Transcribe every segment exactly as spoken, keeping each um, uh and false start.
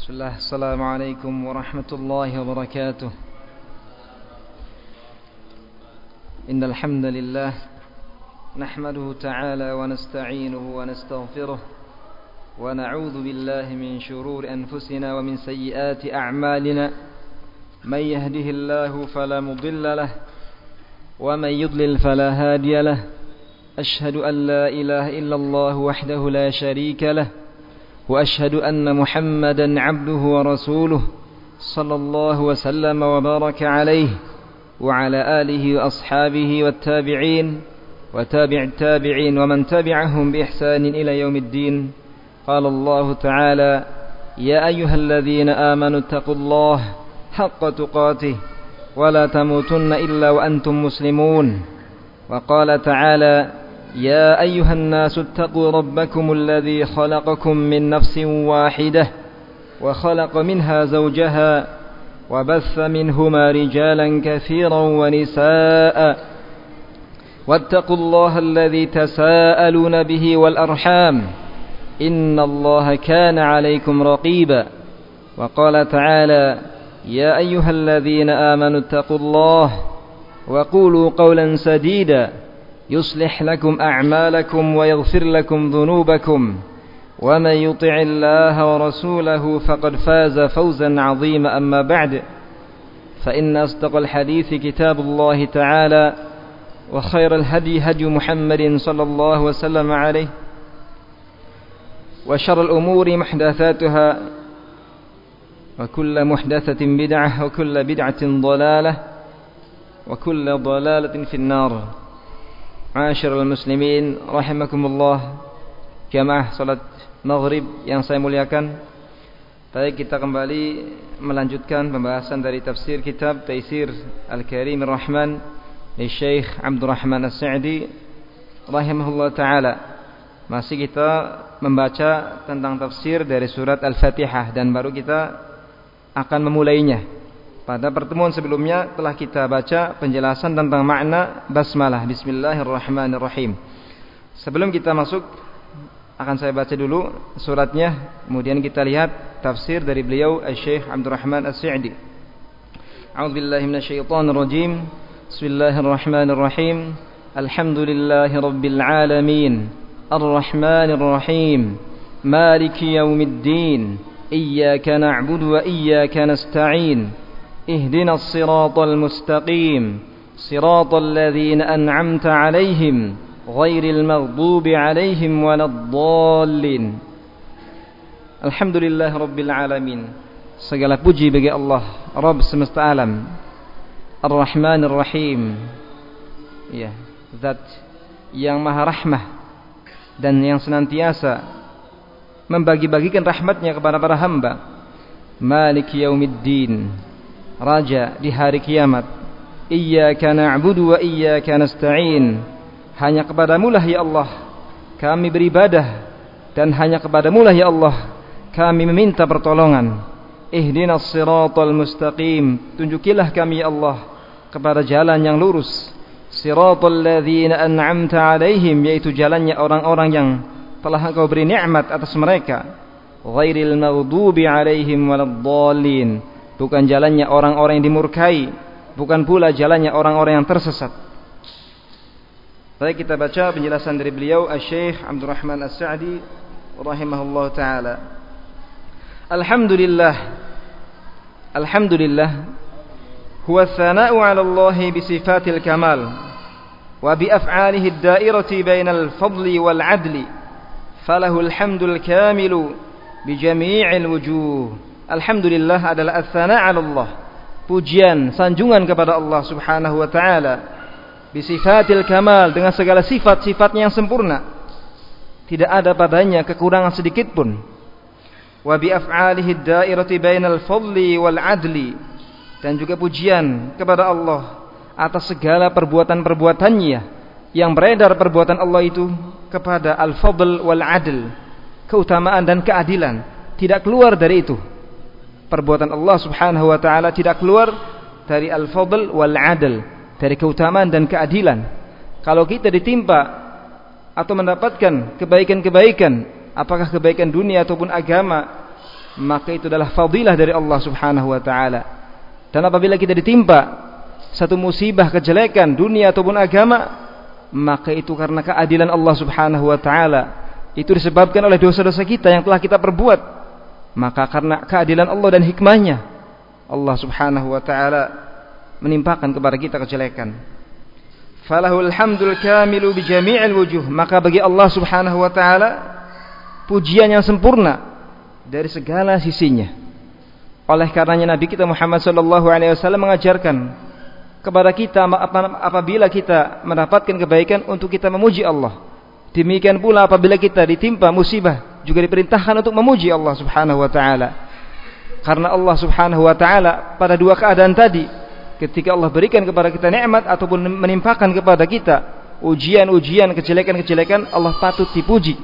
بسم الله السلام عليكم ورحمة الله وبركاته. إن الحمد لله نحمده تعالى ونستعينه ونستغفره ونعوذ بالله من شرور أنفسنا ومن سيئات أعمالنا. من يهده الله فلا مضل له ومن يضلل فلا هادي له. أشهد أن لا إله إلا الله وحده لا شريك له وأشهد أن محمدا عبده ورسوله صلى الله وسلم وبارك عليه وعلى آله وأصحابه والتابعين وتابع التابعين ومن تبعهم بإحسان إلى يوم الدين. قال الله تعالى: يا أيها الذين آمنوا اتقوا الله حق تقاته ولا تموتن إلا وأنتم مسلمون. وقال تعالى: يا أيها الناس اتقوا ربكم الذي خلقكم من نفس واحدة وخلق منها زوجها وبث منهما رجالا كثيرا ونساء واتقوا الله الذي تساءلون به والأرحام إن الله كان عليكم رقيبا. وقال تعالى: يا أيها الذين آمنوا اتقوا الله وقولوا قولا سديدا يصلح لكم أعمالكم ويغفر لكم ذنوبكم ومن يطع الله ورسوله فقد فاز فوزا عظيما. أما بعد، فإن أصدق الحديث كتاب الله تعالى وخير الهدي هدي محمد صلى الله وسلم عليه وشر الأمور محدثاتها وكل محدثة بدعة وكل بدعة ضلالة وكل ضلالة في النار. Ma'asyiral muslimin rahimakumullah, jamaah salat maghrib yang saya muliakan. Baik, kita kembali melanjutkan pembahasan dari tafsir kitab Taisir Al-Karim Ar-Rahman dari Syekh Abdul Rahman As-Sa'di rahimahullah taala. Masih kita membaca tentang tafsir dari surat Al-Fatihah dan baru kita akan memulainya. Pada pertemuan sebelumnya telah kita baca penjelasan tentang makna basmalah, bismillahirrahmanirrahim. Sebelum kita masuk, akan saya baca dulu suratnya, kemudian kita lihat tafsir dari beliau Syekh Abdul Rahman As-Sa'di. A'udzubillahi minasyaitonirrajim. Bismillahirrahmanirrahim. Alhamdulillahi rabbil alamin. Arrahmanirrahim. Maliki yaumiddin. Iyyaka na'budu wa iyyaka nasta'in. اهدنا الصراط المستقيم صراط الذين أنعمت عليهم غير المغضوب عليهم ولا الضالين. Alhamdulillah Rabbil Alamin. Segala puji bagi Allah, Rabb semesta alam, Ar-Rahman Ar-Rahim, ya, Zat yang maha rahmah dan yang senantiasa membagi-bagikan rahmatnya kepada para hamba. Maliki yaumiddin, Raja di hari kiamat. Iyyaka na'budu wa iyyaka nasta'in. Hanya kepadamu-lah ya Allah kami beribadah dan hanya kepadamu-lah ya Allah kami meminta pertolongan. Ihdinas siratal mustaqim. Tunjukilah kami ya Allah kepada jalan yang lurus. Siratal ladzina an'amta 'alaihim, yaitu jalannya orang-orang yang telah Engkau beri nikmat atas mereka. Ghairil maghdubi 'alaihim waladdallin. Bukan jalannya orang-orang yang dimurkai, bukan pula jalannya orang-orang yang tersesat. Baik, kita baca penjelasan dari beliau Syekh Abdul Rahman As-Sa'di rahimahullah taala. Alhamdulillah. Alhamdulillah huwa thana'u 'ala Allah bi sifatil kamal wa bi af'alihi ad-da'irati bainal fadli wal 'adli. Falahul hamdul kamilu bi jami'il wujuh. Alhamdulillah adalah ats-tsana' 'ala Allah, pujian, sanjungan kepada Allah Subhanahu wa taala, bi sifatil kamal, dengan segala sifat-sifatnya yang sempurna, tidak ada padanya kekurangan sedikit pun. Wa bi af'alihi ad-da'irati bainal fadli wal 'adli, dan juga pujian kepada Allah atas segala perbuatan-perbuatannya yang beredar perbuatan Allah itu kepada al-fadl wal 'adl, keutamaan dan keadilan, tidak keluar dari itu. Perbuatan Allah Subhanahu wa taala tidak keluar dari al-fadl wal 'adl, dari keutamaan dan keadilan. Kalau kita ditimpa atau mendapatkan kebaikan-kebaikan, apakah kebaikan dunia ataupun agama, maka itu adalah fadilah dari Allah Subhanahu wa taala. Dan apabila kita ditimpa satu musibah kejelekan dunia ataupun agama, maka itu karena keadilan Allah Subhanahu wa taala. Itu disebabkan oleh dosa-dosa kita yang telah kita perbuat. Maka karena keadilan Allah dan hikmahnya, Allah Subhanahu wa taala menimpakan kepada kita kejelekan. Falahul hamdul kamilu bi jami'il wujuh. Maka bagi Allah Subhanahu wa taala pujian yang sempurna dari segala sisinya. Oleh karenanya Nabi kita Muhammad sallallahu alaihi wasallam mengajarkan kepada kita apabila kita mendapatkan kebaikan untuk kita memuji Allah. Demikian pula apabila kita ditimpa musibah juga diperintahkan untuk memuji Allah Subhanahu wa taala. Karena Allah Subhanahu wa taala pada dua keadaan tadi, ketika Allah berikan kepada kita nikmat ataupun menimpakan kepada kita ujian-ujian, kejelekan-kejelekan, Allah patut dipuji.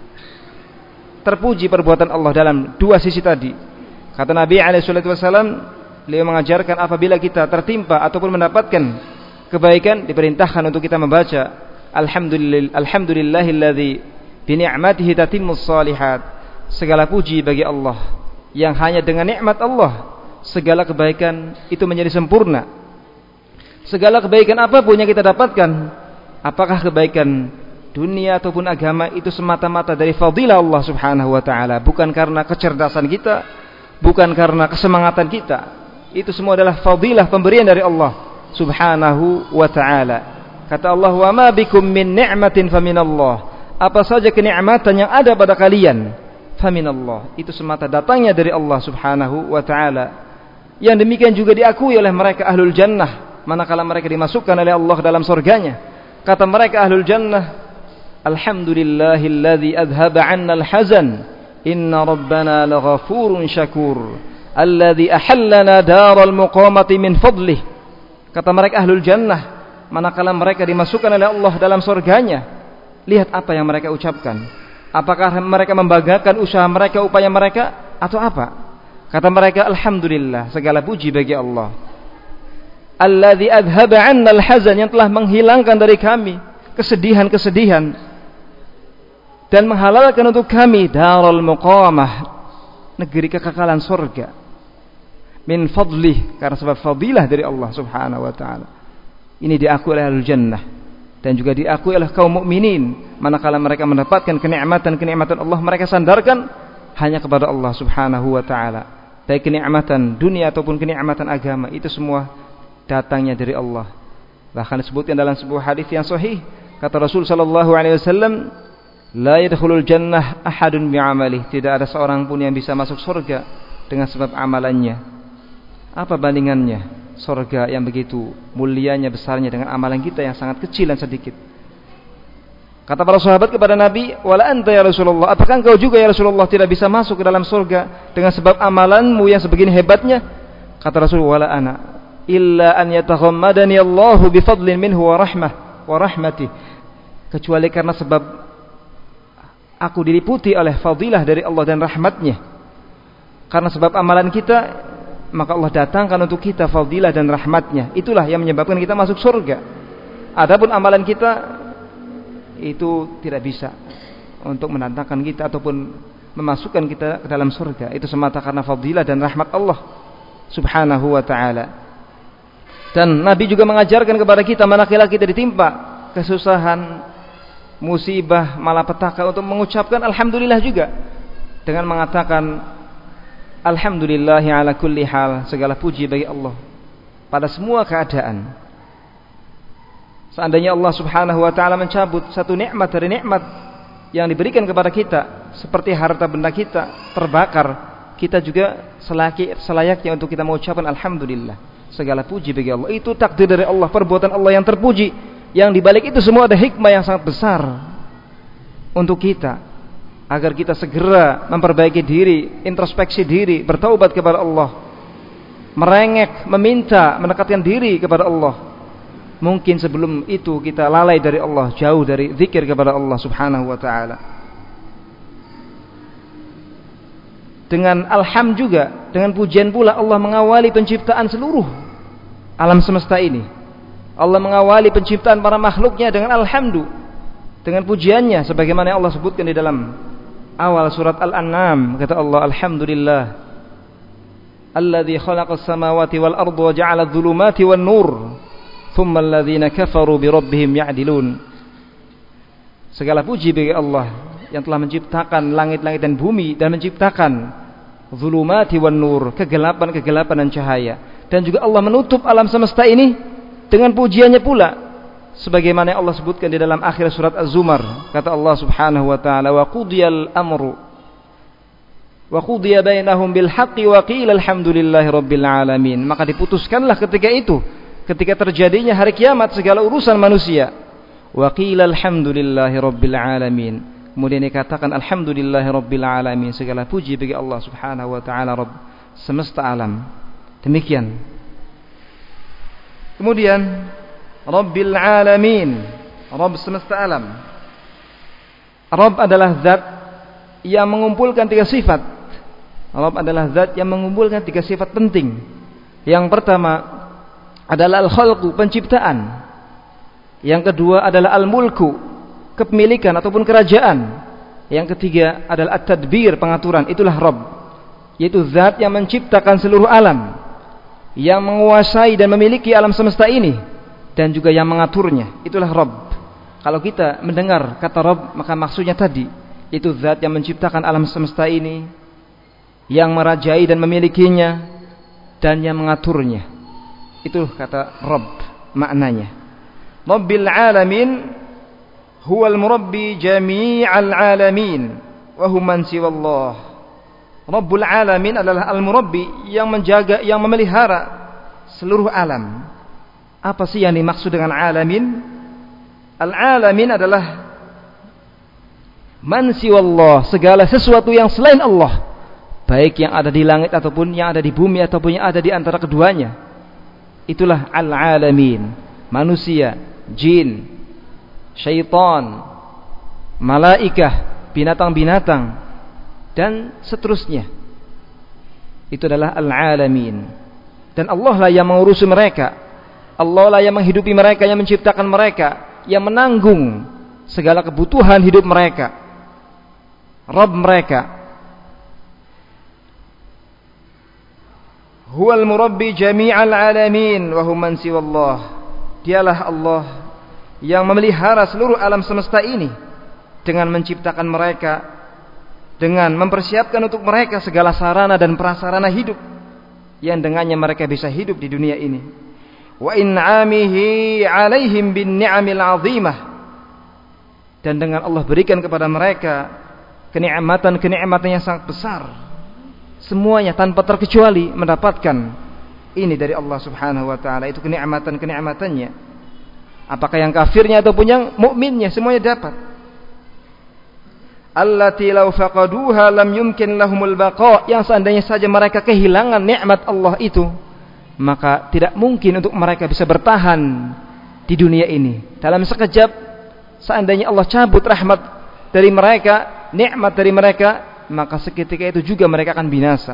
Terpuji perbuatan Allah dalam dua sisi tadi. Kata Nabi alaihi salatu wasallam, beliau mengajarkan apabila kita tertimpa ataupun mendapatkan kebaikan, diperintahkan untuk kita membaca Alhamdulillah, alhamdulillahilladzi bi ni'matihi tatimmus shalihat. Segala puji bagi Allah yang hanya dengan nikmat Allah segala kebaikan itu menjadi sempurna. Segala kebaikan apapun yang kita dapatkan, apakah kebaikan dunia ataupun agama, itu semata-mata dari fadilah Allah Subhanahu wa taala, bukan karena kecerdasan kita, bukan karena kesemangatan kita. Itu semua adalah fadilah pemberian dari Allah Subhanahu wa taala. Kata Allah, "Wa ma bikum min ni'matin faminallah." Apa saja kenikmatan yang ada pada kalian, faminallah, itu semata datangnya dari Allah Subhanahu wa taala. Yang demikian juga diakui oleh mereka ahlul jannah manakala mereka dimasukkan oleh Allah dalam surganya. Kata mereka ahlul jannah, "Alhamdulillahilladzi adhaba 'anna al-hazan, inna rabbana laghafurun syakur, alladzi ahallana daral muqamati min fadlih." Kata mereka ahlul jannah manakala mereka dimasukkan oleh Allah dalam surganya, lihat apa yang mereka ucapkan. Apakah mereka membanggakan usaha mereka, upaya mereka, atau apa? Kata mereka, alhamdulillah, segala puji bagi Allah. Alladzi adhaba 'anna al-hazan, yang telah menghilangkan dari kami kesedihan-kesedihan dan menghalalkan untuk kami darul muqamah, negeri kekekalan surga. Min fadlih, karena sebab fadilah dari Allah Subhanahu wa taala. Ini diakui oleh ahlul jannah dan juga diakui oleh kaum mukminin. Manakala mereka mendapatkan kenikmatan-kenikmatan Allah, mereka sandarkan hanya kepada Allah Subhanahu wa taala. Baik kenikmatan dunia ataupun kenikmatan agama, itu semua datangnya dari Allah. Bahkan disebutkan dalam sebuah hadis yang sahih, kata Rasul sallallahu alaihi wasallam, "La yadkhulul jannah ahadun bi'amalihi." Tidak ada seorang pun yang bisa masuk surga dengan sebab amalannya. Apa bandingannya? Surga yang begitu mulianya, besarnya, dengan amalan kita yang sangat kecil dan sedikit. Kata para sahabat kepada Nabi, "Wala anta ya Rasulullah, apakah engkau juga ya Rasulullah tidak bisa masuk ke dalam surga dengan sebab amalanmu yang sebegini hebatnya?" Kata Rasul, "Wala ana illa an yataghammadani Allahu bi fadlin minhu wa rahmah wa rahmatih." Kecuali karena sebab aku diliputi oleh fadilah dari Allah dan rahmatnya. Karena sebab amalan kita, maka Allah datangkan untuk kita fadilah dan rahmatnya. Itulah yang menyebabkan kita masuk surga. Adapun amalan kita itu tidak bisa untuk mendatangkan kita ataupun memasukkan kita ke dalam surga. Itu semata karena fadilah dan rahmat Allah Subhanahu wa ta'ala. Dan Nabi juga mengajarkan kepada kita manakala kita ditimpa kesusahan, musibah, malapetaka, untuk mengucapkan alhamdulillah juga, dengan mengatakan alhamdulillahi ala kulli hal, segala puji bagi Allah pada semua keadaan. Seandainya Allah Subhanahu wa taala mencabut satu nikmat dari nikmat yang diberikan kepada kita, seperti harta benda kita terbakar, kita juga selaki, selayaknya untuk kita mengucapkan alhamdulillah, segala puji bagi Allah. Itu takdir dari Allah, perbuatan Allah yang terpuji, yang dibalik itu semua ada hikmah yang sangat besar untuk kita, agar kita segera memperbaiki diri, introspeksi diri, bertaubat kepada Allah, merengek, meminta, mendekatkan diri kepada Allah. Mungkin sebelum itu kita lalai dari Allah, jauh dari zikir kepada Allah Subhanahu wa ta'ala. Dengan alham juga, dengan pujian pula Allah mengawali penciptaan seluruh alam semesta ini. Allah mengawali penciptaan para makhluknya dengan alhamdu, dengan pujiannya, sebagaimana Allah sebutkan di dalam awal surat Al-An'am, kata Allah, alhamdulillah alladzi khalaqas samawati wal arda wa ja'ala adh-dhulumati wan nur thumma alladhina kafaru bi rabbihim ya'dilun. Segala puji bagi Allah yang telah menciptakan langit-langit dan bumi dan menciptakan dhulumati wan nur, kegelapan-kegelapan dan cahaya. Dan juga Allah menutup alam semesta ini dengan pujiannya pula, sebagaimana Allah sebutkan di dalam akhir surat Az-Zumar. Kata Allah Subhanahu wa taala, wa qudiyal amru wa qudiya bainahum bil haqqi wa qila alhamdulillahi rabbil alamin. Maka diputuskanlah ketika itu, ketika terjadinya hari kiamat, segala urusan manusia. Wa qila alhamdulillahi rabbil alamin. Kemudian dikatakan alhamdulillahi rabbil alamin, segala puji bagi Allah Subhanahu wa taala, Rabb semesta alam. Demikian. Kemudian Rabbil alamin, Rabb semesta alam. Rabb adalah zat yang mengumpulkan tiga sifat. Rabb adalah zat yang mengumpulkan tiga sifat penting. Yang pertama adalah al-khalqu, penciptaan. Yang kedua adalah al-mulku, kepemilikan ataupun kerajaan. Yang ketiga adalah at-tadbir, pengaturan. Itulah Rabb, yaitu zat yang menciptakan seluruh alam, yang menguasai dan memiliki alam semesta ini, dan juga yang mengaturnya. Itulah Rabb. Kalau kita mendengar kata Rabb, maka maksudnya tadi, itu zat yang menciptakan alam semesta ini, yang merajai dan memilikinya, dan yang mengaturnya. Itu kata Rabb maknanya. Rabbil alamin huwal murabbi jami'al alamin wa hum man siwallah. Rabbul alamin adalah al-murabbi, yang menjaga, yang memelihara seluruh alam. Apa sih yang dimaksud dengan alamin? Al-alamin adalah man siwallah, segala sesuatu yang selain Allah, baik yang ada di langit ataupun yang ada di bumi ataupun yang ada di antara keduanya. Itulah al-alamin. Manusia, jin, syaitan, malaikah, binatang-binatang, dan seterusnya. Itu adalah al-alamin. Dan Allah lah yang mengurusi mereka. Allah lah yang menghidupi mereka, yang menciptakan mereka, yang menanggung segala kebutuhan hidup mereka. Rabb mereka. Huwal murabbi jami'al alamin wa hum man siwallah. Dialah Allah yang memelihara seluruh alam semesta ini dengan menciptakan mereka, dengan mempersiapkan untuk mereka segala sarana dan prasarana hidup yang dengannya mereka bisa hidup di dunia ini. Wa in'amihi 'alaihim bin ni'amil 'azimah. Dan dengan Allah berikan kepada mereka kenikmatan-kenikmatan yang sangat besar. Semuanya tanpa terkecuali mendapatkan ini dari Allah Subhanahu wa taala, itu kenikmatan-kenikmatannya. Apakah yang kafirnya ataupun yang mukminnya, semuanya dapat. Allati law faqaduha lam yumkin lahumul baqa, yang seandainya saja mereka kehilangan nikmat Allah itu, maka tidak mungkin untuk mereka bisa bertahan di dunia ini. Dalam sekejap, seandainya Allah cabut rahmat dari mereka, nikmat dari mereka, maka seketika itu juga mereka akan binasa.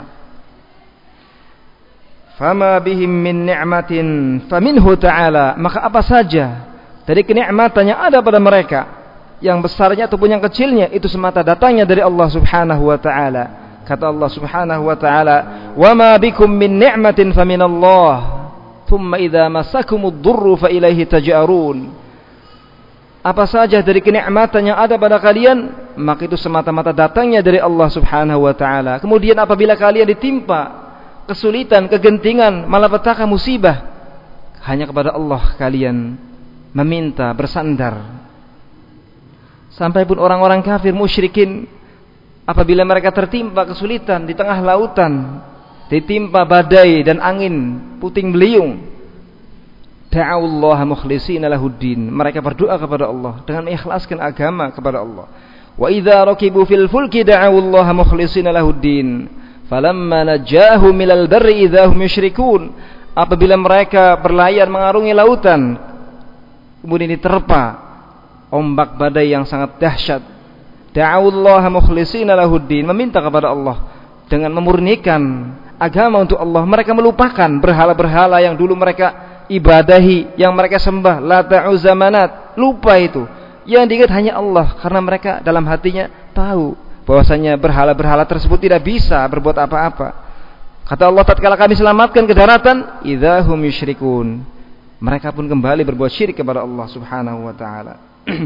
Fama bihim min ni'matin faminhu ta'ala, maka apa saja dari kenikmatan yang ada pada mereka, yang besarnya ataupun yang kecilnya, itu semata datangnya dari Allah Subhanahu wa ta'ala. Kata Allah Subhanahu wa ta'ala, wa ma bikum min ni'matin faminallah thumma idza masakumud durru fa ilaihi taj'arun. Apa saja dari kenikmatan yang ada pada kalian, maka itu semata-mata datangnya dari Allah Subhanahu wa ta'ala. Kemudian apabila kalian ditimpa kesulitan, kegentingan, malapetaka, musibah, hanya kepada Allah kalian meminta, bersandar. Sampai pun orang-orang kafir musyrikin, apabila mereka tertimpa kesulitan di tengah lautan, ditimpa badai dan angin puting beliung, da'awullaha mukhlishina lahuddin, mereka berdoa kepada Allah dengan mengikhlaskan agama kepada Allah. Wa idza rakibu fil fulki da'awullaha mukhlishina lahuddin falamma najahum minal barri idza hum yusyrikun. Apabila mereka berlayar mengarungi lautan, kemudian diterpa ombak badai yang sangat dahsyat, da'awullaha mukhlishina lahuddin, meminta kepada Allah dengan memurnikan agama untuk Allah. Mereka melupakan berhala-berhala yang dulu mereka ibadahi, yang mereka sembah, Lata, Uzza, Manat, lupa itu. Yang diingat hanya Allah, karena mereka dalam hatinya tahu bahwasanya berhala-berhala tersebut tidak bisa berbuat apa-apa. Kata Allah, tatkala kami selamatkan ke daratan, idzahum yusyrikun, mereka pun kembali berbuat syirik kepada Allah Subhanahu wa taala.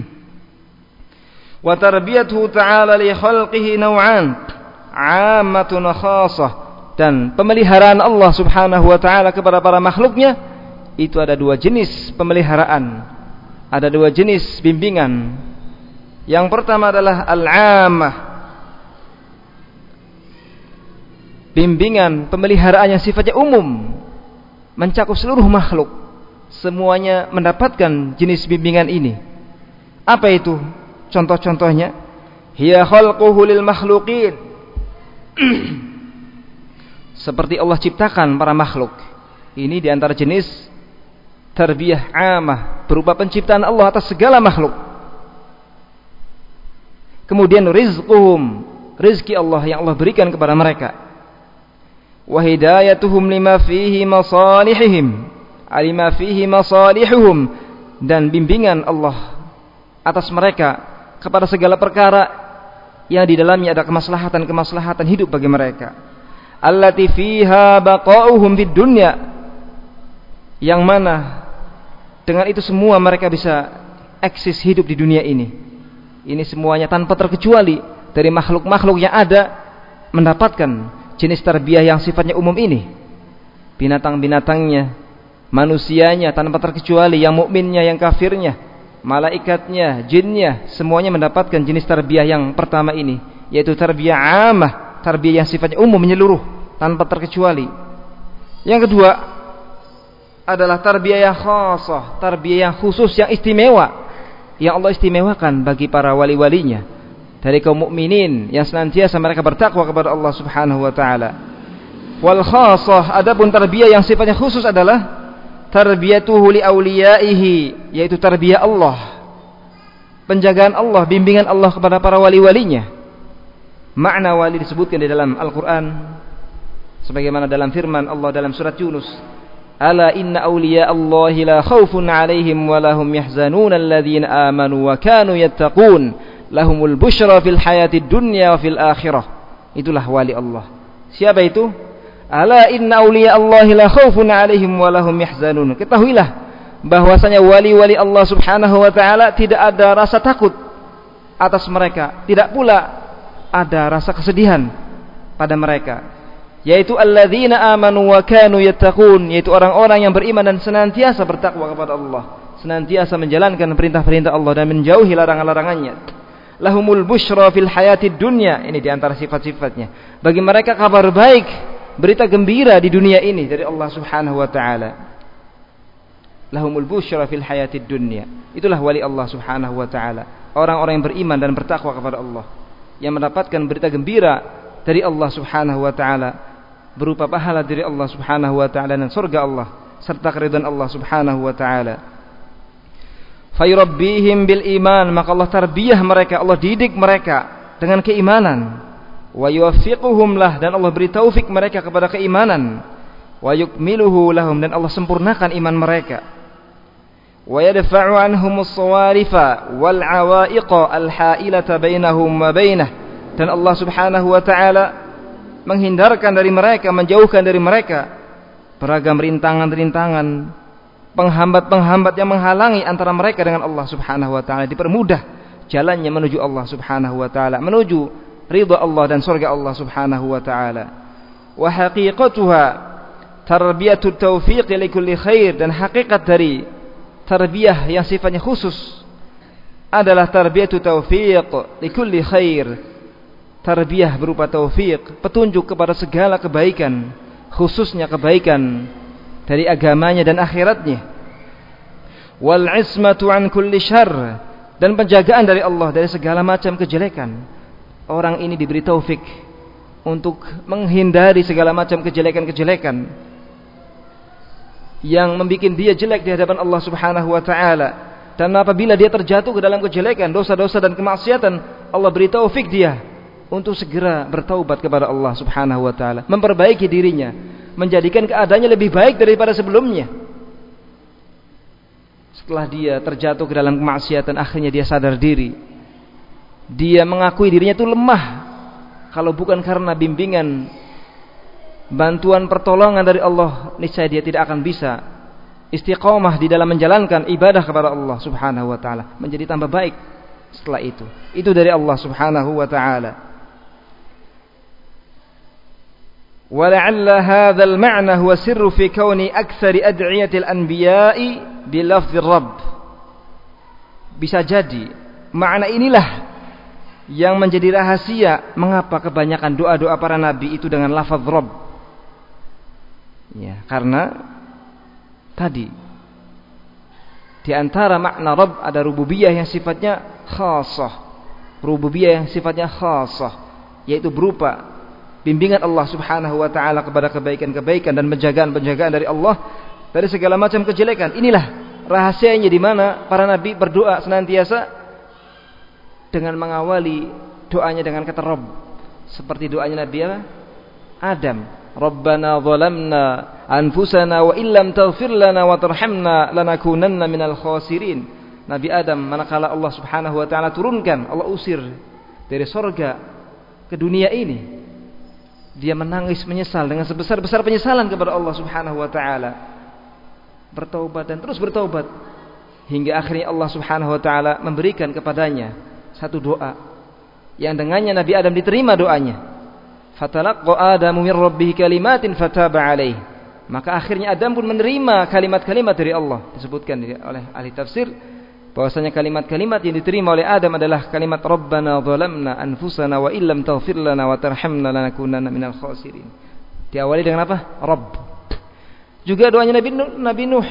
Wa tarbiyatuhu ta'ala li khalqihi naw'an, 'ammatun khassah, dan pemeliharaan Allah Subhanahu wa taala kepada para makhluknya itu ada dua jenis pemeliharaan. Ada dua jenis bimbingan. Yang pertama adalah al-'ammah, bimbingan pemeliharaan yang sifatnya umum, mencakup seluruh makhluk. Semuanya mendapatkan jenis bimbingan ini. Apa itu? Contoh-contohnya, hiya khalquhu lil makhluqin. Seperti Allah ciptakan para makhluk. Ini diantara jenis tarbiyah amah, berupa penciptaan Allah atas segala makhluk. Kemudian rizquhum, rizki Allah yang Allah berikan kepada mereka. Wa hidayatuhum lima fihi masalihihim, alima fihi masalihuhum, dan bimbingan Allah atas mereka kepada segala perkara yang di dalamnya ada kemaslahatan-kemaslahatan hidup bagi mereka. Allati fiha baqa'uhum fid dunya, yang mana dengan itu semua mereka bisa eksis hidup di dunia ini. Ini semuanya tanpa terkecuali dari makhluk-makhluk yang ada mendapatkan jenis tarbiyah yang sifatnya umum ini. Binatang-binatangnya, manusianya tanpa terkecuali, yang mukminnya, yang kafirnya, malaikatnya, jinnya, semuanya mendapatkan jenis tarbiyah yang pertama ini, yaitu tarbiyah amah, tarbiyah yang sifatnya umum, menyeluruh tanpa terkecuali. Yang kedua adalah tarbiyah yang khassah, tarbiyah yang khusus, yang istimewa, yang Allah istimewakan bagi para wali-walinya dari kaum mukminin yang senantiasa mereka bertakwa kepada Allah Subhanahu wa taala. Wal khassah, adapun tarbiyah yang sifatnya khusus adalah tarbiyatuhu li auliyaihi, yaitu tarbiyah Allah, penjagaan Allah, bimbingan Allah kepada para wali-walinya. Makna wali disebutkan di dalam Al-Qur'an sebagaimana dalam firman Allah dalam surat Yunus, ala inna awliya Allahi la khawfun alaihim wa lahum yahzanun alladhina amanu wa kanu yattaqun lahumul bushra fil hayatid dunya wa fil akhirah. Itulah wali Allah. Siapa itu? Ala inna awliya Allahi la khawfun alaihim wa lahum yahzanun. Ketahuilah bahwasanya wali-wali Allah Subhanahu wa taala tidak ada rasa takut atas mereka, tidak pula ada rasa kesedihan pada mereka. Yaitu alladzina amanu wa kanu yattaqun, yaitu orang-orang yang beriman dan senantiasa bertakwa kepada Allah, senantiasa menjalankan perintah-perintah Allah dan menjauhi larangan-larangannya. Lahumul busyra fil hayatid dunya, ini diantara sifat-sifatnya. Bagi mereka kabar baik, berita gembira di dunia ini dari Allah Subhanahu wa taala. Lahumul busyra fil hayatid dunya. Itulah wali Allah Subhanahu wa taala, orang-orang yang beriman dan bertakwa kepada Allah, yang mendapatkan berita gembira dari Allah Subhanahu wa taala, berupa pahala dari Allah Subhanahu wa taala dan surga Allah serta keridhaan Allah Subhanahu wa taala. Fayurabbihim bil iman, maka Allah tarbiyah mereka, Allah didik mereka dengan keimanan. Wa yuwaffiquhum lah, dan Allah beri taufik mereka kepada keimanan. Wa yukmiluhu lahum, dan Allah sempurnakan iman mereka. Wa yadfa'u anhumus sawarifa wal 'awaiqa al ha'ilata bainahum wa bainah, dan Allah Subhanahu wa taala menghindarkan dari mereka, menjauhkan dari mereka beragam rintangan-rintangan, penghambat-penghambat yang menghalangi antara mereka dengan Allah Subhanahu wa taala. Dipermudah jalannya menuju Allah Subhanahu wa taala, menuju ridha Allah dan surga Allah Subhanahu wa taala. Wa haqiqatuha tarbiyatut taufiq li kulli khair, dan hakikat dari tarbiyah yang sifatnya khusus adalah tarbiyatut taufiq li kulli khair, tarbiyah berupa taufik, petunjuk kepada segala kebaikan, khususnya kebaikan dari agamanya dan akhiratnya. Wal ismatu an kulli syarr, dan penjagaan dari Allah dari segala macam kejelekan. Orang ini diberi taufik untuk menghindari segala macam kejelekan-kejelekan yang membuat dia jelek di hadapan Allah Subhanahu wa taala. Dan apabila dia terjatuh ke dalam kejelekan, dosa-dosa dan kemaksiatan, Allah beri taufik dia untuk segera bertaubat kepada Allah Subhanahu wa taala, memperbaiki dirinya, menjadikan keadaannya lebih baik daripada sebelumnya. Setelah dia terjatuh ke dalam kemaksiatan, akhirnya dia sadar diri. Dia mengakui dirinya itu lemah, kalau bukan karena bimbingan, bantuan pertolongan dari Allah, niscaya dia tidak akan bisa istiqomah di dalam menjalankan ibadah kepada Allah Subhanahu wa taala, menjadi tambah baik setelah itu. Itu dari Allah Subhanahu wa taala. ولعل هذا المعنى هو السر في كون أكثر أدعية الأنبياء بلفظ الرب. Bisa jadi makna inilah yang menjadi rahasia mengapa kebanyakan doa-doa para nabi itu dengan lafaz Rabb. Ya, karena tadi di antara makna Rabb ada rububiyah yang sifatnya khassah, rububiyah yang sifatnya khassah, yaitu berupa bimbingan Allah Subhanahu wa taala kepada kebaikan-kebaikan dan penjagaan-penjagaan dari Allah dari segala macam kejelekan. Inilah rahasianya di mana para nabi berdoa senantiasa dengan mengawali doanya dengan kata Rabb, seperti doanya Nabi Adam, Rabbana zalamna anfusana wa illam taghfir lana wa tarhamna lanakunanna minal khasirin. Nabi Adam manakala Allah Subhanahu wa taala turunkan, Allah usir dari surga ke dunia ini, dia menangis menyesal dengan sebesar-besar penyesalan kepada Allah Subhanahu wa taala. Bertaubat dan terus bertaubat hingga akhirnya Allah Subhanahu wa taala memberikan kepadanya satu doa yang dengannya Nabi Adam diterima doanya. Fatalaqqa Adamu min rabbih kalimatin fataba alaih. Maka akhirnya Adam pun menerima kalimat-kalimat dari Allah. Disebutkan oleh ahli tafsir bahwasanya kalimat-kalimat yang diterima oleh Adam adalah kalimat Rabbana zalamna anfusana wa illam taghfir lana wa tarhamna lanakunanna minal khasirin. Diawali dengan apa? Rabb. Juga doanya Nabi Nuh, Nabi Nuh.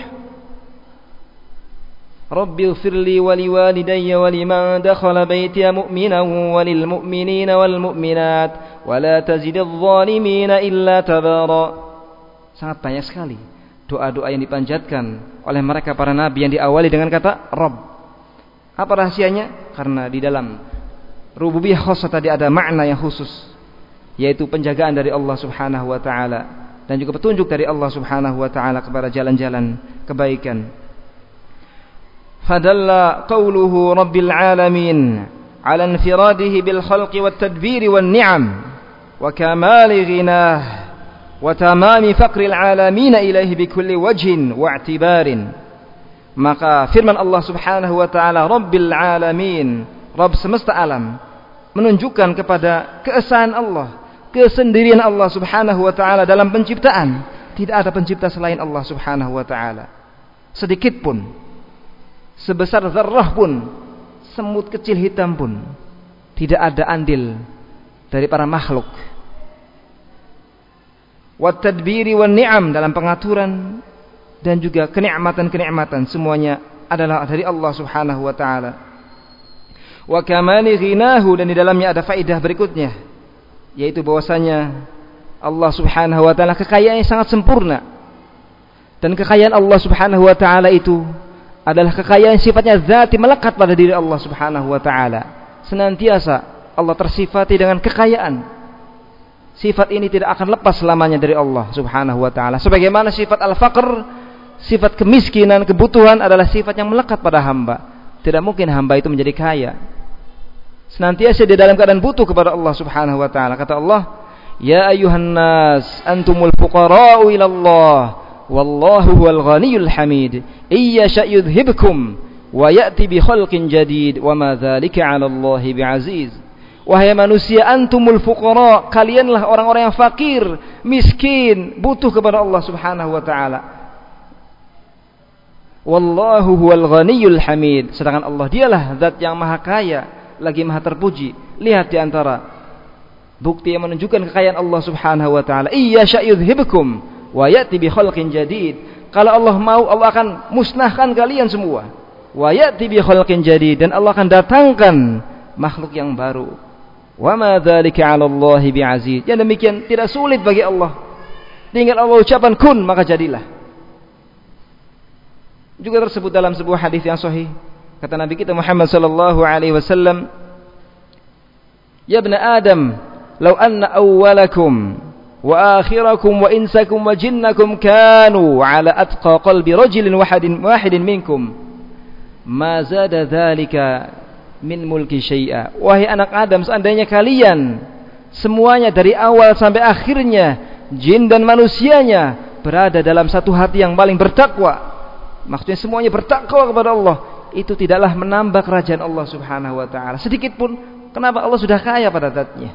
Rabbi ighfirli wa liwalidayya wa liman dakhala baytiya mu'minan wa lil mu'minina wal mu'minat wa la tazididz zalimina illa tabara. Sangat banyak sekali doa-doa yang dipanjatkan oleh mereka para nabi yang diawali dengan kata Rabb. Apa rahasianya? Karena di dalam rububiyah khassah tadi ada makna yang khusus, yaitu penjagaan dari Allah Subhanahu wa taala dan juga petunjuk dari Allah Subhanahu wa taala kepada jalan-jalan kebaikan. Fadalla qawluhu Rabbil alamin ala infiradihi bil khalqi wat tadbiri wan ni'am wa kamali ghinah wa tamami faqril alamin ilaihi bi kulli wajhin wa i'tibarin. Maka firman Allah Subhanahu wa taala Rabbil alamin, Rabb semesta alam, menunjukkan kepada keesaan Allah, kesendirian Allah Subhanahu wa taala dalam penciptaan. Tidak ada pencipta selain Allah Subhanahu wa taala. Sedikit pun, sebesar zarrah pun, semut kecil hitam pun, tidak ada andil dari para makhluk. Wat tadbiri wan ni'am, dalam pengaturan dan juga kenikmatan-kenikmatan, semuanya adalah dari Allah Subhanahu wa taala. Wa kamali ghinahu, dan di dalamnya ada faedah berikutnya, yaitu bahwasanya Allah Subhanahu wa taala kekayaan yang sangat sempurna. Dan kekayaan Allah Subhanahu wa taala itu adalah kekayaan sifatnya zati, melekat pada diri Allah Subhanahu wa taala. Senantiasa Allah tersifati dengan kekayaan. Sifat ini tidak akan lepas selamanya dari Allah Subhanahu wa taala. Sebagaimana sifat al-faqr, sifat kemiskinan, kebutuhan adalah sifat yang melekat pada hamba. Tidak mungkin hamba itu menjadi kaya. Senantiasa di dalam keadaan butuh kepada Allah Subhanahu wa taala. Kata Allah, "Ya ayyuhan nas, antumul fuqara'u ila Allah. Wallahu huwal ghaniyul hamid. Iya sya'yudhibkum wa ya'ti bi khalqin jadid wa ma dzalika 'ala Allahi bi'aziz." Wahai manusia, antumul fuqara, kalianlah orang-orang yang fakir, miskin, butuh kepada Allah Subhanahu wa taala. Wallahu huwal ghaniyul hamid, sedangkan Allah dialah zat yang maha kaya lagi maha terpuji. Lihat di antara bukti yang menunjukkan kekayaan Allah Subhanahu wa taala, iya sya'yudhibkum wa ya'ti bi khalqin jadid. Kalau Allah mau, Allah akan musnahkan kalian semua. Wa ya'ti bi khalqin jadid, dan Allah akan datangkan makhluk yang baru. Wa ma dzalika 'ala Allahi bi'aziz. Yang demikian tidak sulit bagi Allah. Tinggal Allah ucapan kun, maka jadilah. Juga tersebut dalam sebuah hadis yang sahih, kata Nabi kita Muhammad sallallahu alaihi wasallam, "Ya ibn Adam, law anna awwalakum wa akhirakum wa insakum wa jinnakum kanu ala atqa qalbi rajulin wahidin wahidin minkum ma zada dzalika min mulki syai'a." Wahai anak Adam, seandainya kalian semuanya dari awal sampai akhirnya, jin dan manusianya berada dalam satu hati yang paling bertakwa. Maksudnya semuanya bertakwa kepada Allah. Itu tidaklah menambah kerajaan Allah Subhanahu wa taala sedikit pun. Kenapa? Allah sudah kaya pada zatnya.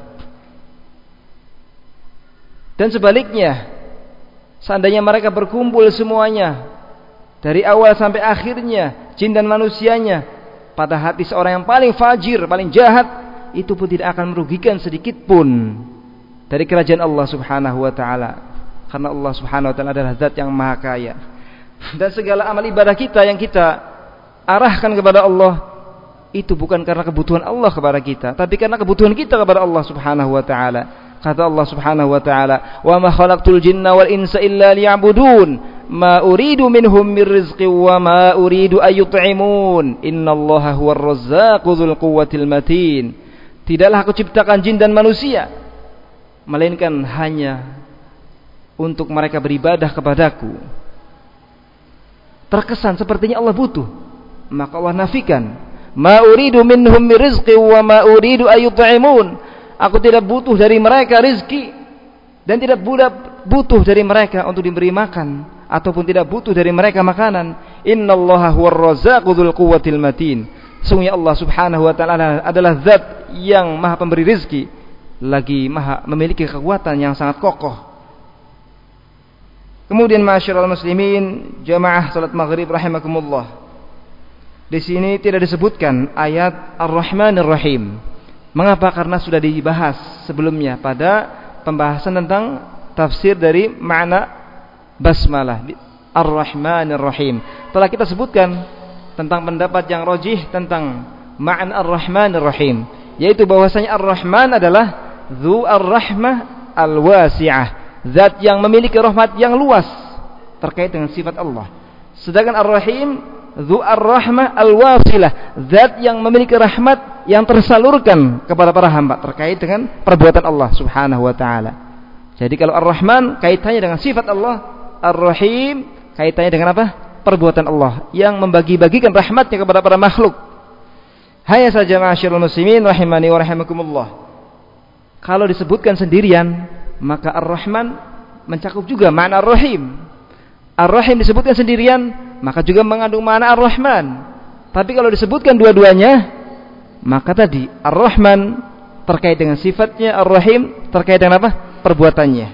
Dan sebaliknya, seandainya mereka berkumpul semuanya dari awal sampai akhirnya, jin dan manusianya pada hati seorang yang paling fajir, paling jahat, itu pun tidak akan merugikan sedikit pun dari kerajaan Allah Subhanahu wa taala. Karena Allah Subhanahu wa taala adalah zat yang maha kaya. Dan segala amal ibadah kita yang kita arahkan kepada Allah, itu bukan karena kebutuhan Allah kepada kita, tapi karena kebutuhan kita kepada Allah Subhanahu wa taala. Kata Allah Subhanahu wa taala, "Wa ma khalaqtul jinna wal insa illa liya'budun." Ma uridu minhum min rizqi wa ma uridu ayyut'imun. Innallaha huwar razzaqu dzul quwwatil matin. Tidaklah aku ciptakan jin dan manusia melainkan hanya untuk mereka beribadah kepadaku. Terkesan sepertinya Allah butuh, maka Allah nafikan, ma uridu minhum min rizqi wa ma uridu ayyut'imun. Aku tidak butuh dari mereka rizki dan tidak butuh dari mereka untuk diberi makan, ataupun tidak butuh dari mereka makanan. Innallaha huwar razzaqu dzul quwwatil matin. Sungguhnya Allah Subhanahu wa taala adalah zat yang maha pemberi rizki, lagi maha memiliki kekuatan yang sangat kokoh. Kemudian ma'asyiral muslimin, jamaah salat maghrib rahimakumullah. Di sini tidak disebutkan ayat Ar-Rahmanir Rahim. Mengapa? Karena sudah dibahas sebelumnya pada pembahasan tentang tafsir dari makna basmalah, Ar-Rahmanir Rahim. Telah kita sebutkan tentang pendapat yang rajih tentang makna Ar-Rahmanir Rahim, yaitu bahwasanya Ar-Rahman adalah Dzu Ar-Rahmah Al-Wasi'ah, zat yang memiliki rahmat yang luas terkait dengan sifat Allah. Sedangkan Ar-Rahim Dzu Ar-Rahmah Al-Wasilah, zat yang memiliki rahmat yang tersalurkan kepada para hamba terkait dengan perbuatan Allah Subhanahu wa taala. Jadi kalau Ar-Rahman kaitannya dengan sifat Allah, Ar-Rahim kaitannya dengan apa? Perbuatan Allah yang membagi-bagikan rahmatnya kepada para makhluk. Hanya saja ma'asyiral muslimin rahimani wa rahimakumullah, kalau disebutkan sendirian, maka Ar-Rahman mencakup juga makna Ar-Rahim. Ar-Rahim disebutkan sendirian, maka juga mengandung makna Ar-Rahman. Tapi kalau disebutkan dua-duanya, maka tadi Ar-Rahman terkait dengan sifatnya, Ar-Rahim terkait dengan apa? Perbuatannya.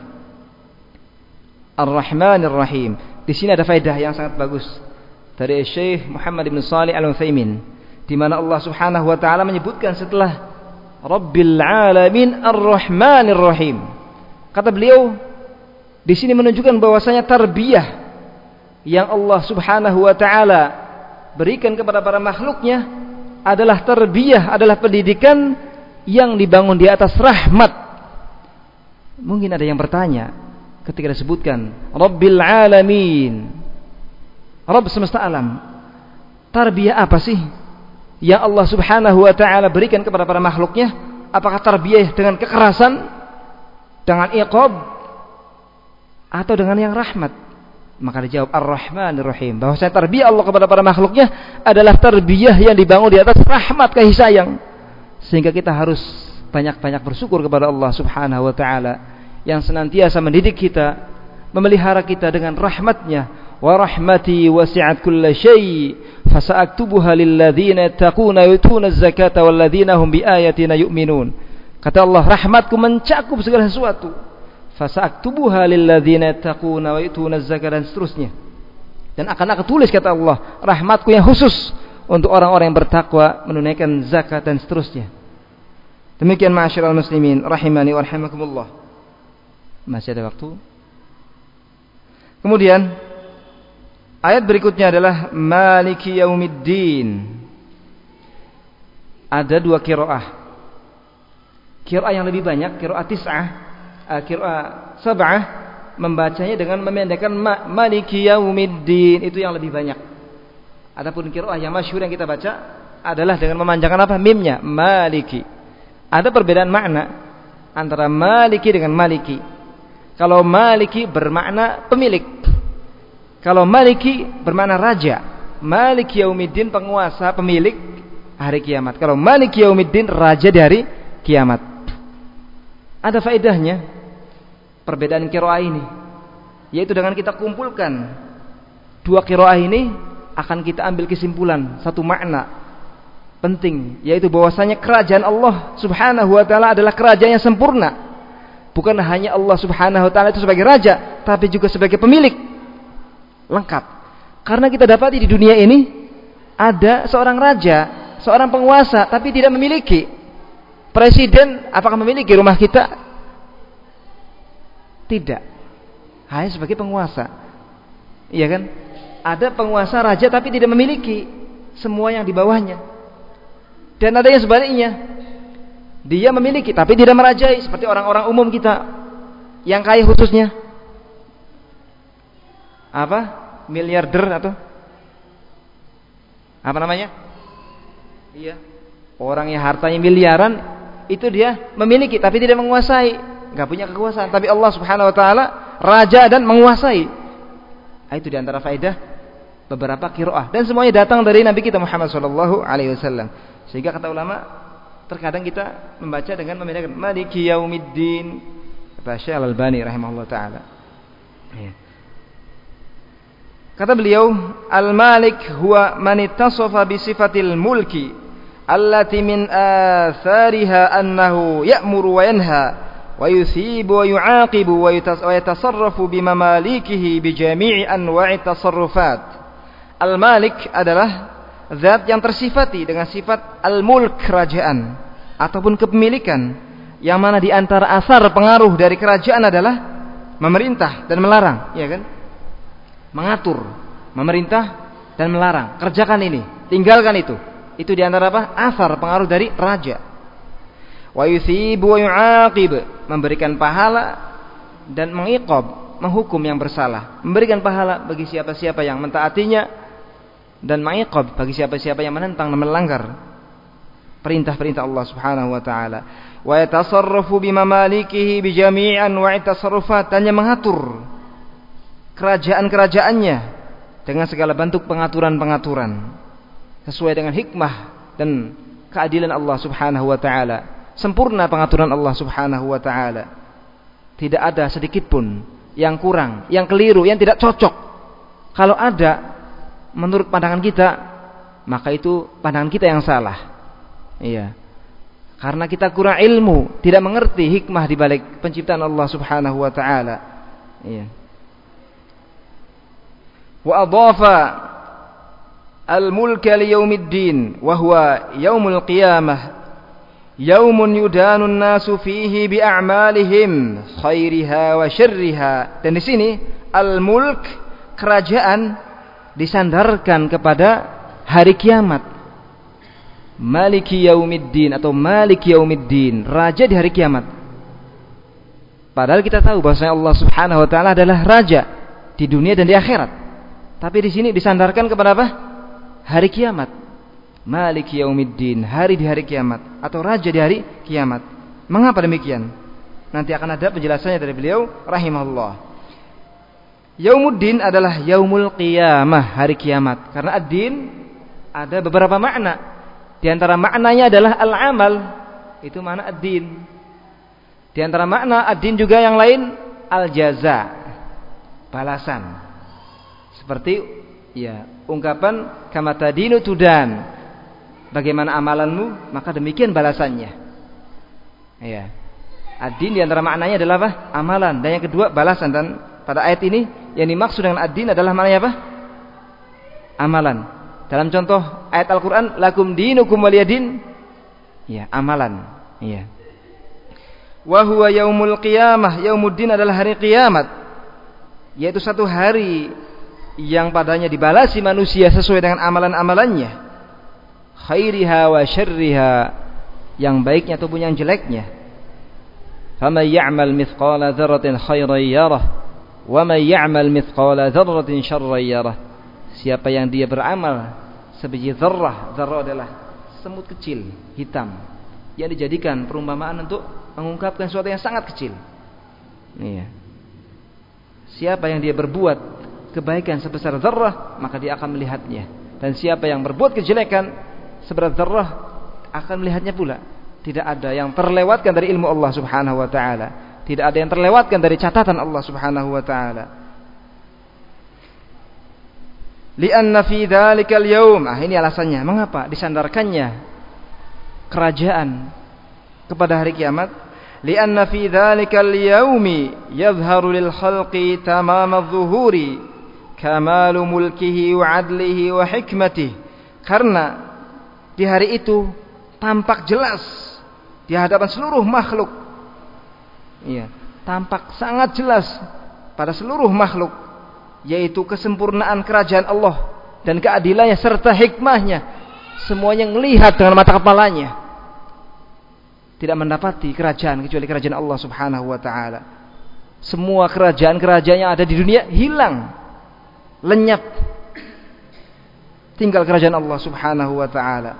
Ar-Rahmanir Rahim. Di sini ada faedah yang sangat bagus dari Syekh Muhammad bin Shalih Al-Utsaimin, di mana Allah Subhanahu wa taala menyebutkan setelah Rabbil Alamin Ar-Rahmanir Rahim. Kata beliau, di sini menunjukkan bahwasanya tarbiyah yang Allah Subhanahu wa taala berikan kepada para makhluknya adalah tarbiyah, adalah pendidikan yang dibangun di atas rahmat. Mungkin ada yang bertanya ketika disebutkan Rabbil Alamin, Rabb semesta alam, tarbiyah apa sih yang Allah Subhanahu wa taala berikan kepada para makhluknya? Apakah tarbiyah dengan kekerasan, dengan iqab, atau dengan yang rahmat? Maka dijawab Ar-Rahmanir Rahim, bahwa saya tarbiyah Allah kepada para makhluknya adalah tarbiyah yang dibangun di atas rahmat, kasih sayang. Sehingga kita harus banyak-banyak bersyukur kepada Allah Subhanahu wa taala yang senantiasa mendidik kita, memelihara kita dengan rahmatnya. Wa rahmati wasi'at kulla syai' fasa'aktubuha lil ladzina yattaquna yutuna az-zakata wal ladzina hum biayatina yu'minun. Kata Allah, rahmatku mencakup segala sesuatu. Fasa'aktubuha lil ladzina yattaquna wa yutuna az-zakata, dan seterusnya. Dan akan aku tulis, kata Allah, rahmatku yang khusus untuk orang-orang yang bertakwa, menunaikan zakat dan seterusnya. Demikian ma'asyiral muslimin rahimani wa rahimakumullah. Masih ada waktu. Kemudian ayat berikutnya adalah Maliki Yaumiddin. Ada dua qiraah. Qiraah yang lebih banyak, qiraah tis'ah, qiraah sab'ah, membacanya dengan memendekkan ma, Maliki Yaumiddin, itu yang lebih banyak. Adapun qiraah yang masyhur yang kita baca adalah dengan memanjangkan apa? Mimnya, Maliki. Ada perbedaan makna antara Maliki dengan Maliki. Kalau Maliki bermakna pemilik, kalau Maliki bermakna raja. Maliki Yaumiddin penguasa, pemilik hari kiamat. Kalau Maliki Yaumiddin raja di hari kiamat. Ada faedahnya perbedaan qiraah ini, yaitu dengan kita kumpulkan dua qiraah ini akan kita ambil kesimpulan satu makna penting, yaitu bahwasanya kerajaan Allah Subhanahu wa taala adalah kerajaan yang sempurna. Bukan hanya Allah Subhanahu wa taala itu sebagai raja, tapi juga sebagai pemilik. Lengkap. Karena kita dapati di dunia ini ada seorang raja, seorang penguasa, tapi tidak memiliki. Presiden apakah memiliki rumah kita? Tidak. Hanya sebagai penguasa. Iya kan? Ada penguasa raja tapi tidak memiliki semua yang di bawahnya. Dan ada yang sebaliknya. Dia memiliki tapi tidak merajai, seperti orang-orang umum kita yang kaya khususnya. Apa? Miliarder atau apa namanya? Iya. Orang yang hartanya miliaran itu dia memiliki tapi tidak menguasai, enggak punya kekuasaan. Tapi Allah Subhanahu wa taala raja dan menguasai. Itu di antara faedah beberapa qiraah, dan semuanya datang dari Nabi kita Muhammad sallallahu alaihi wasallam. Sehingga kata ulama, terkadang kita membaca dengan membedakan Maliki Yaumiddin, kata Syekh Al-Albani rahimahullah taala. Ya. Kata beliau, Al-Malik huwa man ittasafa bi sifatil mulki allati min athariha annahu ya'muru wa yanha wa yuthibu wa yu'aqibu wa yatasarrafu bi mamalikihi bi jami'i anwa'i tasarrufat. Al-Malik adalah zat yang tersifati dengan sifat al-mulk, kerajaan ataupun kepemilikan, yang mana di antara asar pengaruh dari kerajaan adalah memerintah dan melarang, ya kan? Mengatur, memerintah dan melarang. Kerjakan ini, tinggalkan itu. Itu di antara apa? Asar pengaruh dari raja. Wa yuthibu wa yu'aqib, memberikan pahala dan mengiqab, menghukum yang bersalah. Memberikan pahala bagi siapa-siapa yang mentaatinya, dan mengiqab bagi siapa-siapa yang menentang dan melanggar perintah-perintah Allah Subhanahu wa taala. Wa yatasarrafu bimamalikihi bi jami'i anwa'i tasarrufat, dan yang mengatur kerajaan-kerajaannya dengan segala bentuk pengaturan-pengaturan sesuai dengan hikmah dan keadilan Allah Subhanahu wa taala. Sempurna pengaturan Allah Subhanahu wa taala. Tidak ada sedikit pun yang kurang, yang keliru, yang tidak cocok. Kalau ada menurut pandangan kita, maka itu pandangan kita yang salah. Iya. Karena kita kurang ilmu, tidak mengerti hikmah di balik penciptaan Allah Subhanahu wa taala. Iya. Wa adhafa al-mulka li yaumiddin wa huwa yaumul qiyamah. Yaumun yudanu an-nasu fihi bi a'malihim khairiha wa syarriha. Dan di sini al-mulk, kerajaan, disandarkan kepada hari kiamat. Maliki Yaumiddin atau Malik Yaumiddin, raja di hari kiamat. Padahal kita tahu bahwasanya Allah Subhanahu wa taala adalah raja di dunia dan di akhirat. Tapi di sini disandarkan kepada apa? Hari kiamat. Maliki Yaumiddin, hari di hari kiamat atau raja di hari kiamat. Mengapa demikian? Nanti akan ada penjelasannya dari beliau rahimahullah. Yaumuddin adalah yaumul qiyamah, hari kiamat. Karena ad-din ada beberapa makna. Di antara maknanya adalah al-amal, itu makna ad-din. Di antara makna ad-din juga yang lain al-jaza, balasan. Seperti ya, ungkapan kama tadinu tudan, bagaimana amalanmu maka demikian balasannya. Ya. Ad-din di antara maknanya adalah apa? Amalan, dan yang kedua balasan. Dan pada ayat ini yang dimaksud dengan ad-din adalah maknanya apa? Amalan. Dalam contoh ayat Al-Quran, lakum dinukum waliyadin, ya, amalan. Ya. Wa huwa yaumul qiyamah, yaumuddin adalah hari kiamat, yaitu satu hari yang padanya dibalasi manusia sesuai dengan amalan-amalannya, khairiha wa syarriha, yang baiknya ataupun yang jeleknya. Faman ya'mal mithqala dzarratin khairan yarah wa man ya'mal mithqala dzarratin syarran yarah. Siapa yang dia beramal sebiji zarrah, zarrah adalah semut kecil hitam yang dijadikan perumpamaan untuk mengungkapkan sesuatu yang sangat kecil. Iya. Siapa yang dia berbuat kebaikan sebesar zarrah, maka dia akan melihatnya. Dan siapa yang berbuat kejelekan seberat zarrah akan melihatnya pula. Tidak ada yang terlewatkan dari ilmu Allah Subhanahu wa taala. Tidak ada yang terlewatkan dari catatan Allah Subhanahu wa taala. Li'anna fi dzalikal yaum, ah ini alasannya mengapa disandarkannya kerajaan kepada hari kiamat. Li'anna fi dzalikal yaumi yadhharu lil khalqi tamam adh-dhuhuri kamalu mulkihi wa 'adlihi wa hikmatihi. Karena di hari itu tampak jelas di hadapan seluruh makhluk. Iya, tampak sangat jelas pada seluruh makhluk, yaitu kesempurnaan kerajaan Allah dan keadilannya serta hikmahnya. Semuanya melihat dengan mata kepalanya. Tidak mendapati kerajaan kecuali kerajaan Allah Subhanahu wa taala. Semua kerajaan-kerajaan yang ada di dunia hilang, lenyap. Tinggal kerajaan Allah Subhanahu wa taala.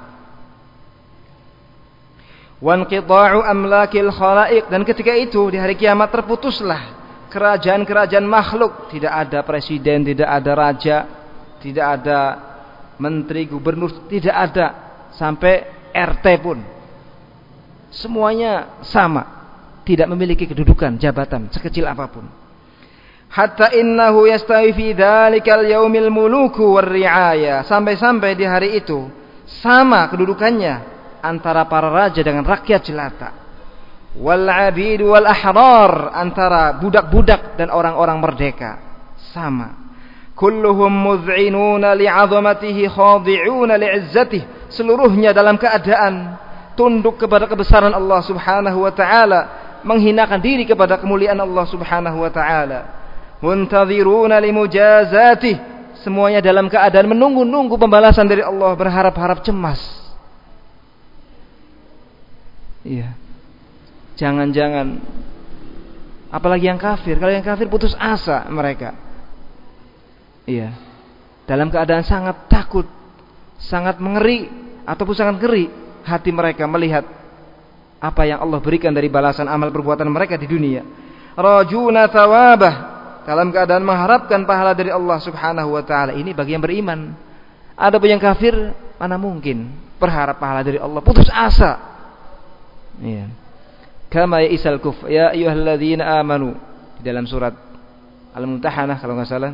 Wanqita'u amlakil khalaiq, dan ketika itu di hari kiamat terputuslah kerajaan-kerajaan makhluk. Tidak ada presiden, tidak ada raja, tidak ada menteri, gubernur, tidak ada sampai R T pun. Semuanya sama, tidak memiliki kedudukan jabatan sekecil apapun. Hatta innahu yastawi fi dzalikal yaumil muluku war ri'aya, sampai-sampai di hari itu sama kedudukannya antara para raja dengan rakyat jelata. Wal 'abid wal ahrar, antara budak-budak dan orang-orang merdeka, sama. Kulluhum mud'inuna li'azamatihi khadi'una li'izzatihi, seluruhnya dalam keadaan tunduk kepada kebesaran Allah Subhanahu wa taala, menghinakan diri kepada kemuliaan Allah Subhanahu wa taala. Muntadhiruna limujazatihi, semuanya dalam keadaan menunggu-nunggu pembalasan dari Allah, berharap-harap cemas. Iya. Jangan-jangan apalagi yang kafir, kalau yang kafir putus asa mereka. Iya. Dalam keadaan sangat takut, sangat mengeri ataupun sangat ngeri hati mereka melihat apa yang Allah berikan dari balasan amal perbuatan mereka di dunia. Rajuna thawabah, dalam keadaan mengharapkan pahala dari Allah Subhanahu wa taala. Ini bagi yang beriman. Adapun yang kafir, mana mungkin berharap pahala dari Allah, putus asa. Iya. Kama ya'isal kuf ya ayyuhalladzina amanu, di dalam surat Al-Mumtahanah kalau enggak salah,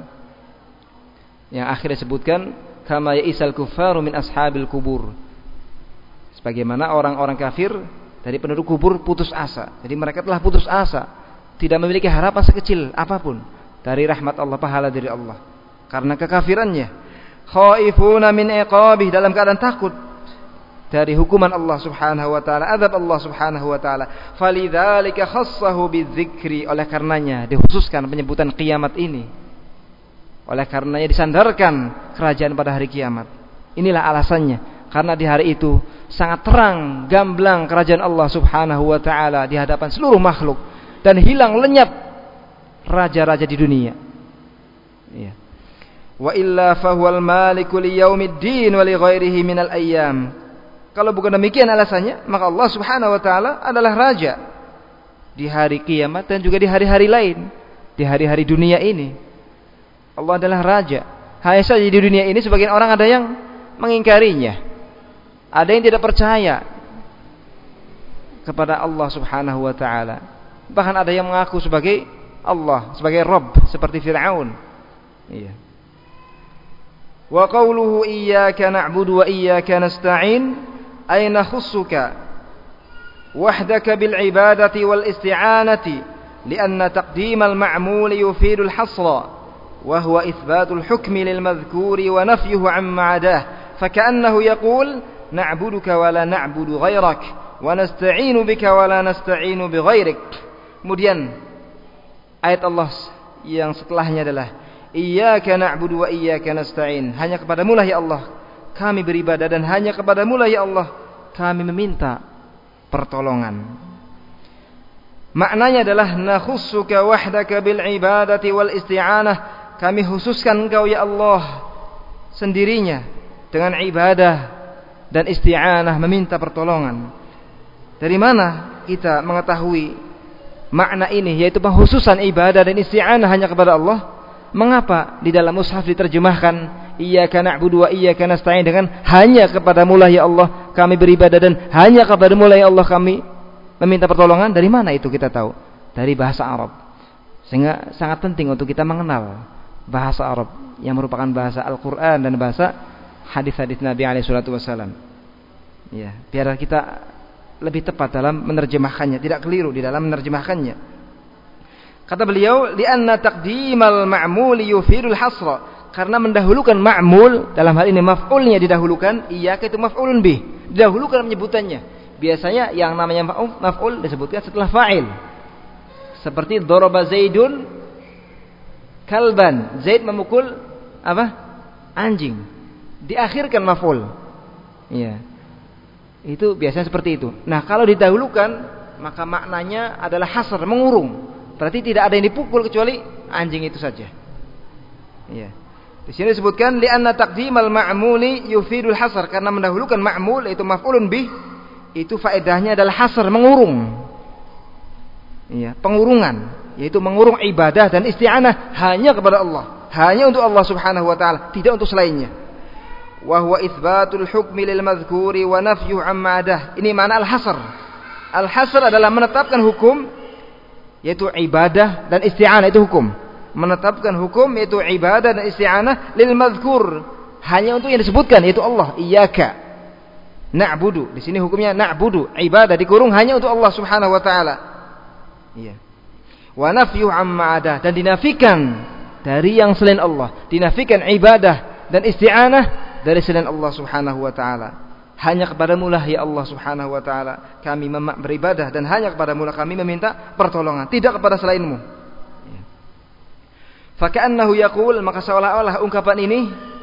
yang akhirnya sebutkan kama ya'isal kuffaru min ashabil kubur. Sebagaimana orang-orang kafir dari penduduk kubur putus asa. Jadi mereka telah putus asa, tidak memiliki harapan sekecil apapun dari rahmat Allah, pahala dari Allah, karena kekafirannya. Khaifuna min iqabih, dalam keadaan takut dari hukuman Allah Subhanahu wa taala, azab Allah Subhanahu wa taala. Falidzalika khassahu bidzikri, oleh karenanya dikhususkan penyebutan kiamat ini. Oleh karenanya disandarkan kerajaan pada hari kiamat. Inilah alasannya, karena di hari itu sangat terang gamblang kerajaan Allah Subhanahu wa taala di hadapan seluruh makhluk, dan hilang lenyap raja-raja di dunia. Iya. Wa illa fahuwal maliku liyaumiddin wa li ghairihi minal ayyam. Kalau bukan demikian alasannya, maka Allah Subhanahu wa taala adalah raja di hari kiamat dan juga di hari-hari lain, di hari-hari dunia ini. Allah adalah raja. Hanya saja di dunia ini sebagian orang ada yang mengingkarinya. Ada yang tidak percaya kepada Allah Subhanahu wa taala. Bahkan ada yang mengaku sebagai Allah, sebagai Rabb, seperti Fir'aun. Iya. Wa qawluhu iyyaka na'budu wa iyyaka nasta'in ay nakhussuka wahdaka bil ibadati wal isti'anati lianna taqdimal ma'mul yufidu al hasra wa huwa ithbatul hukmi lil madhkuri wa nafyuhu 'amma 'adah faka'annahu yaqul na'buduka wa la na'budu ghairak wa nasta'inu bika wa la nasta'inu bi ghairik. Kemudian ayat Allah yang setelahnya adalah iyyaka na'budu wa iyyaka nasta'in, hanya kepadamu lah ya Allah kami beribadah dan hanya kepadamu lah ya Allah kami meminta pertolongan. Maknanya adalah nakhussuka wahdaka bil ibadati wal isti'anah, kami khususkan engkau ya Allah sendirinya dengan ibadah dan isti'anah, meminta pertolongan. Dari mana kita mengetahui makna ini, yaitu penghususan ibadah dan isti'anah hanya kepada Allah? Mengapa di dalam mushaf diterjemahkan iyyaka na'budu wa iyyaka nasta'in dengan hanya kepadamu lah ya Allah kami beribadah dan hanya kepada-Mu ya Allah kami meminta pertolongan. Dari mana itu kita tahu? Dari bahasa Arab. Sehingga sangat penting untuk kita mengenal bahasa Arab yang merupakan bahasa Al-Qur'an dan bahasa hadis-hadis Nabi alaihi salatu wasallam. Ya, biar kita lebih tepat dalam menerjemahkannya, tidak keliru di dalam menerjemahkannya. Kata beliau, li'anna taqdimal ma'muli yufidul hasra. Karena mendahulukan ma'mul, dalam hal ini maf'ulnya didahulukan, iyyaka itu maf'ulun bih, didahulukan penyebutannya. Biasanya yang namanya maf'ul disebutkan setelah fa'il. Seperti daraba Zaidun kalban. Zaid memukul apa? Anjing. Diakhirkan maf'ul. Iya. Itu biasanya seperti itu. Nah, kalau didahulukan maka maknanya adalah hasr, mengurung. Berarti tidak ada yang dipukul kecuali anjing itu saja. Iya. Di sini disebutkan li'anna taqdimal ma'muli yufidul hasr, karena mendahulukan ma'mul itu maf'ulun bih, itu faedahnya adalah hasr, mengurung. Iya, pengurungan, yaitu mengurung ibadah dan isti'anah hanya kepada Allah, hanya untuk Allah Subhanahu wa taala, tidak untuk selainnya. Wa huwa itsbatul hukmi lil madhkuri wa nafyu amma adah. Ini makna al-hasr. Al-hasr adalah menetapkan hukum, yaitu ibadah dan isti'anah, itu hukum. Menetapkan hukum yaitu ibadah dan isti'anah lil madhkur, hanya untuk yang disebutkan, yaitu Allah. Iyyaka na'budu. Di sini hukumnya na'budu, ibadah dikurung hanya untuk Allah Subhanahu wa taala. Iya. Wa nafyu amma adah, dan dinafikan dari yang selain Allah, dinafikan ibadah dan isti'anah dari selain Allah Subhanahu wa taala. Hanya kepadamu lah ya Allah Subhanahu wa taala kami beribadah, dan hanya kepadamu lah kami meminta pertolongan, tidak kepada selainmu. Ya. Faka'annahu yaqul, maka seolah-olah ungkapan ini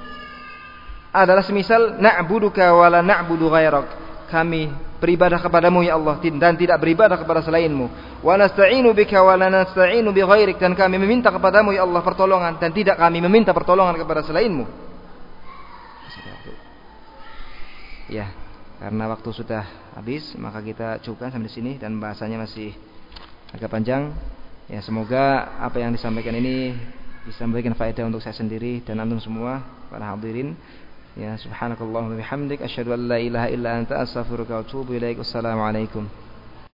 adalah semisal na'buduka wa la na'budu ghairak. Kami beribadah kepadamu ya Allah dan tidak beribadah kepada selainmu. Wa nasta'inu bika wa la nasta'inu bi ghairik, dan kami meminta kepadamu ya Allah pertolongan dan tidak kami meminta pertolongan kepada selainmu. Ya, karena waktu sudah habis, maka kita cukupkan sampai di sini, dan bahasanya masih agak panjang. Ya, semoga apa yang disampaikan ini bisa memberikan faedah untuk saya sendiri dan antum semua para hadirin. Ya, subhanakallahumma wa bihamdik asyhadu an la ilaha illa anta astaghfiruka wa atubu ilaik. Wassalamu alaikum.